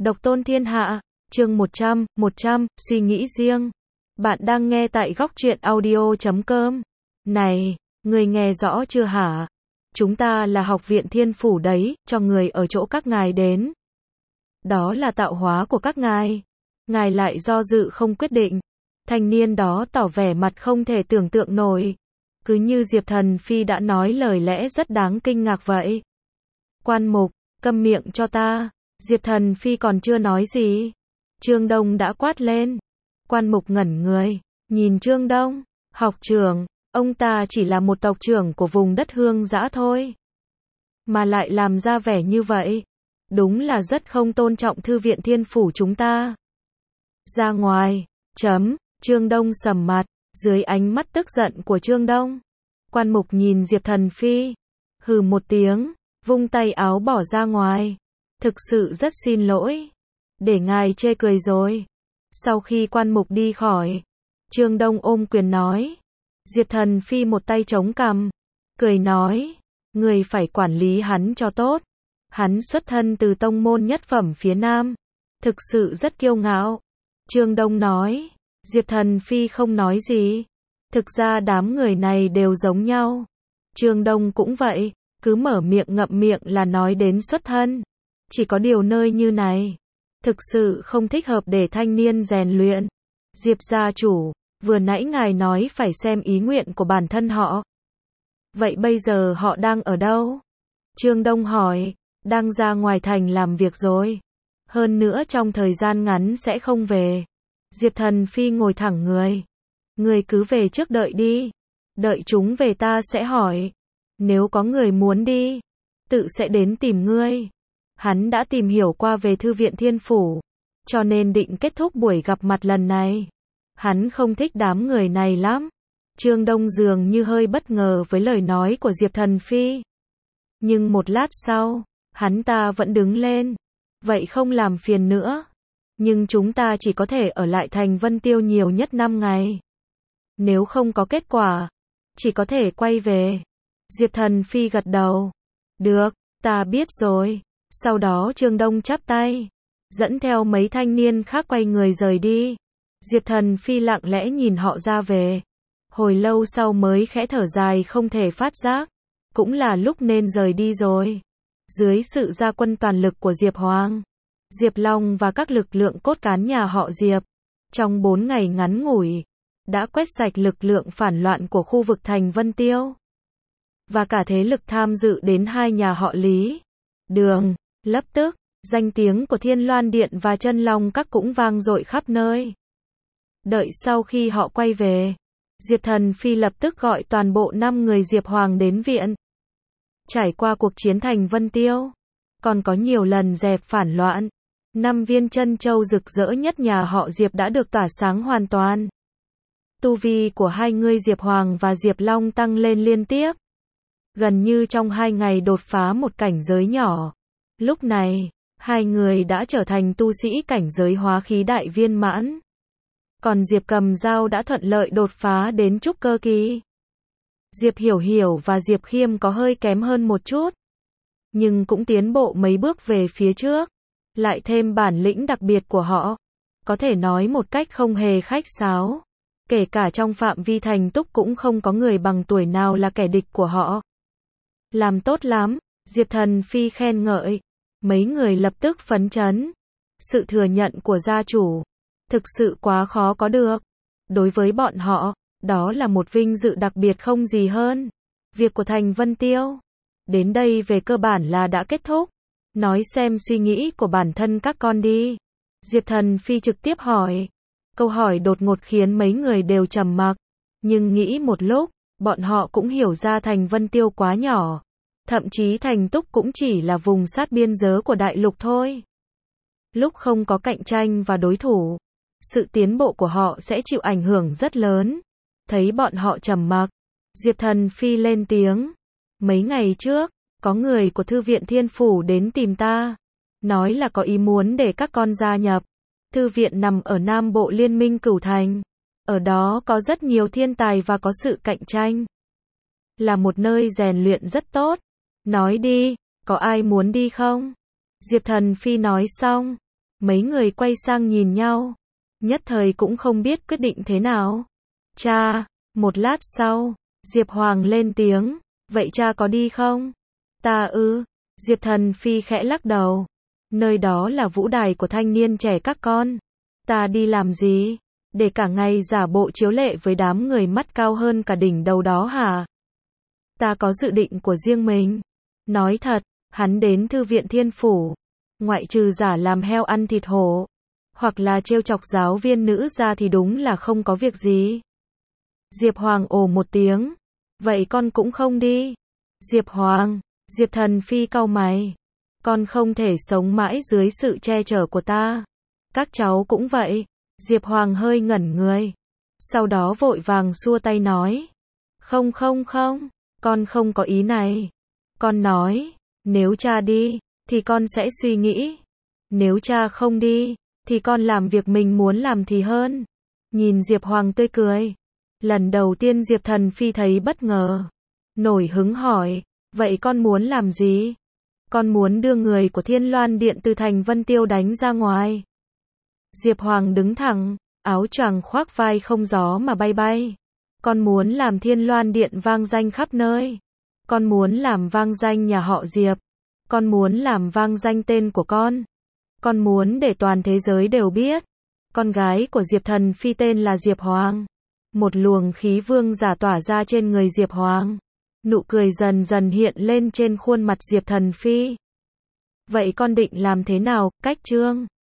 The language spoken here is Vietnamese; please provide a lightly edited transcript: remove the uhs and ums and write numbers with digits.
Độc tôn thiên hạ, chương 100, suy nghĩ riêng. Bạn đang nghe tại góc truyện audio.com. Này, người nghe rõ chưa hả? Chúng ta là học viện thiên phủ đấy, cho người ở chỗ các ngài đến. Đó là tạo hóa của các ngài. Ngài lại do dự không quyết định. Thanh niên đó tỏ vẻ mặt không thể tưởng tượng nổi. Cứ như Diệp Thần Phi đã nói lời lẽ rất đáng kinh ngạc vậy. Quan mục, câm miệng cho ta. Diệp Thần Phi còn chưa nói gì. Trương Đông đã quát lên. Quan mục ngẩn người, nhìn Trương Đông, học trưởng, ông ta chỉ là một tộc trưởng của vùng đất Hương Dã thôi. Mà lại làm ra vẻ như vậy. Đúng là rất không tôn trọng thư viện thiên phủ chúng ta. Ra ngoài, Trương Đông sầm mặt, dưới ánh mắt tức giận của Trương Đông. Quan mục nhìn Diệp Thần Phi, hừ một tiếng, vung tay áo bỏ ra ngoài. Thực sự rất xin lỗi. Để ngài chê cười rồi. Sau khi quan mục đi khỏi, Trương Đông ôm quyền nói. Diệp Thần Phi một tay chống cằm, cười nói, người phải quản lý hắn cho tốt. Hắn xuất thân từ tông môn nhất phẩm phía Nam, thực sự rất kiêu ngạo. Trương Đông nói. Diệp Thần Phi không nói gì. Thực ra đám người này đều giống nhau. Trương Đông cũng vậy, cứ mở miệng ngậm miệng là nói đến xuất thân. Chỉ có điều nơi như này, thực sự không thích hợp để thanh niên rèn luyện. Diệp gia chủ, vừa nãy ngài nói phải xem ý nguyện của bản thân họ. Vậy bây giờ họ đang ở đâu? Trương Đông hỏi. Đang ra ngoài thành làm việc rồi. Hơn nữa trong thời gian ngắn sẽ không về. Diệp Thần Phi ngồi thẳng người. Người cứ về trước đợi đi. Đợi chúng về ta sẽ hỏi. Nếu có người muốn đi, tự sẽ đến tìm ngươi. Hắn đã tìm hiểu qua về thư viện thiên phủ, cho nên định kết thúc buổi gặp mặt lần này. Hắn không thích đám người này lắm. Trương Đông dường như hơi bất ngờ với lời nói của Diệp Thần Phi. Nhưng một lát sau, hắn ta vẫn đứng lên. Vậy không làm phiền nữa. Nhưng chúng ta chỉ có thể ở lại thành Vân Tiêu nhiều nhất 5 ngày. Nếu không có kết quả, chỉ có thể quay về. Diệp Thần Phi gật đầu. Được, ta biết rồi. Sau đó Trương Đông chắp tay, dẫn theo mấy thanh niên khác quay người rời đi. Diệp Thần Phi lặng lẽ nhìn họ ra về. Hồi lâu sau mới khẽ thở dài không thể phát giác. Cũng là lúc nên rời đi rồi. Dưới sự ra quân toàn lực của Diệp Hoàng, Diệp Long và các lực lượng cốt cán nhà họ Diệp, trong 4 ngày ngắn ngủi, đã quét sạch lực lượng phản loạn của khu vực thành Vân Tiêu. Và cả thế lực tham dự đến hai nhà họ Lý, Đường. Lập tức, danh tiếng của Thiên Loan Điện và Chân Long Các cũng vang dội khắp nơi. Đợi sau khi họ quay về, Diệp Thần Phi lập tức gọi toàn bộ 5 người Diệp Hoàng đến viện. Trải qua cuộc chiến thành Vân Tiêu, còn có nhiều lần dẹp phản loạn, 5 viên chân châu rực rỡ nhất nhà họ Diệp đã được tỏa sáng hoàn toàn. Tu vi của hai người Diệp Hoàng và Diệp Long tăng lên liên tiếp. Gần như trong 2 ngày đột phá một cảnh giới nhỏ. Lúc này, hai người đã trở thành tu sĩ cảnh giới hóa khí đại viên mãn. Còn Diệp Cầm Dao đã thuận lợi đột phá đến trúc cơ kỳ. Diệp Hiểu Hiểu và Diệp Khiêm có hơi kém hơn một chút, nhưng cũng tiến bộ mấy bước về phía trước. Lại thêm bản lĩnh đặc biệt của họ, có thể nói một cách không hề khách sáo. Kể cả trong phạm vi thành Túc cũng không có người bằng tuổi nào là kẻ địch của họ. Làm tốt lắm, Diệp Thần Phi khen ngợi. Mấy người lập tức phấn chấn. Sự thừa nhận của gia chủ thực sự quá khó có được. Đối với bọn họ, đó là một vinh dự đặc biệt không gì hơn. Việc của thành Vân Tiêu đến đây về cơ bản là đã kết thúc. Nói xem suy nghĩ của bản thân các con đi. Diệp Thần Phi trực tiếp hỏi. Câu hỏi đột ngột khiến mấy người đều trầm mặc. Nhưng nghĩ một lúc, bọn họ cũng hiểu ra thành Vân Tiêu quá nhỏ. Thậm chí thành Túc cũng chỉ là vùng sát biên giới của đại lục thôi. Lúc không có cạnh tranh và đối thủ, sự tiến bộ của họ sẽ chịu ảnh hưởng rất lớn. Thấy bọn họ trầm mặc, Diệp Thần Phi lên tiếng. Mấy ngày trước, có người của thư viện thiên phủ đến tìm ta. Nói là có ý muốn để các con gia nhập. Thư viện nằm ở Nam Bộ Liên minh Cửu Thành. Ở đó có rất nhiều thiên tài và có sự cạnh tranh. Là một nơi rèn luyện rất tốt. Nói đi, có ai muốn đi không? Diệp Thần Phi nói xong, Mấy người quay sang nhìn nhau, nhất thời cũng không biết quyết định thế nào. Cha, một lát sau, Diệp Hoàng lên tiếng, vậy cha có đi không? Ta ư, Diệp Thần Phi khẽ lắc đầu, nơi đó là vũ đài của thanh niên trẻ các con. Ta đi làm gì? Để cả ngày giả bộ chiếu lệ với đám người mắt cao hơn cả đỉnh đầu đó hả? Ta có dự định của riêng mình. Nói thật, hắn đến thư viện Thiên Phủ, ngoại trừ giả làm heo ăn thịt hổ, hoặc là trêu chọc giáo viên nữ ra thì đúng là không có việc gì. Diệp Hoàng ồ một tiếng, vậy con cũng không đi. Diệp Hoàng, Diệp Thần Phi cau mày, con không thể sống mãi dưới sự che chở của ta. Các cháu cũng vậy. Diệp Hoàng hơi ngẩn người, sau đó vội vàng xua tay nói, không, con không có ý này. Con nói, nếu cha đi, thì con sẽ suy nghĩ. Nếu cha không đi, thì con làm việc mình muốn làm thì hơn. Nhìn Diệp Hoàng tươi cười, lần đầu tiên Diệp Thần Phi thấy bất ngờ, nổi hứng hỏi, vậy con muốn làm gì? Con muốn đưa người của Thiên Loan Điện từ thành Vân Tiêu đánh ra ngoài. Diệp Hoàng đứng thẳng, áo choàng khoác vai không gió mà bay bay. Con muốn làm Thiên Loan Điện vang danh khắp nơi. Con muốn làm vang danh nhà họ Diệp. Con muốn làm vang danh tên của con. Con muốn để toàn thế giới đều biết. Con gái của Diệp Thần Phi tên là Diệp Hoàng. Một luồng khí vương giả tỏa ra trên người Diệp Hoàng. Nụ cười dần dần hiện lên trên khuôn mặt Diệp Thần Phi. Vậy con định làm thế nào, Cách Trương?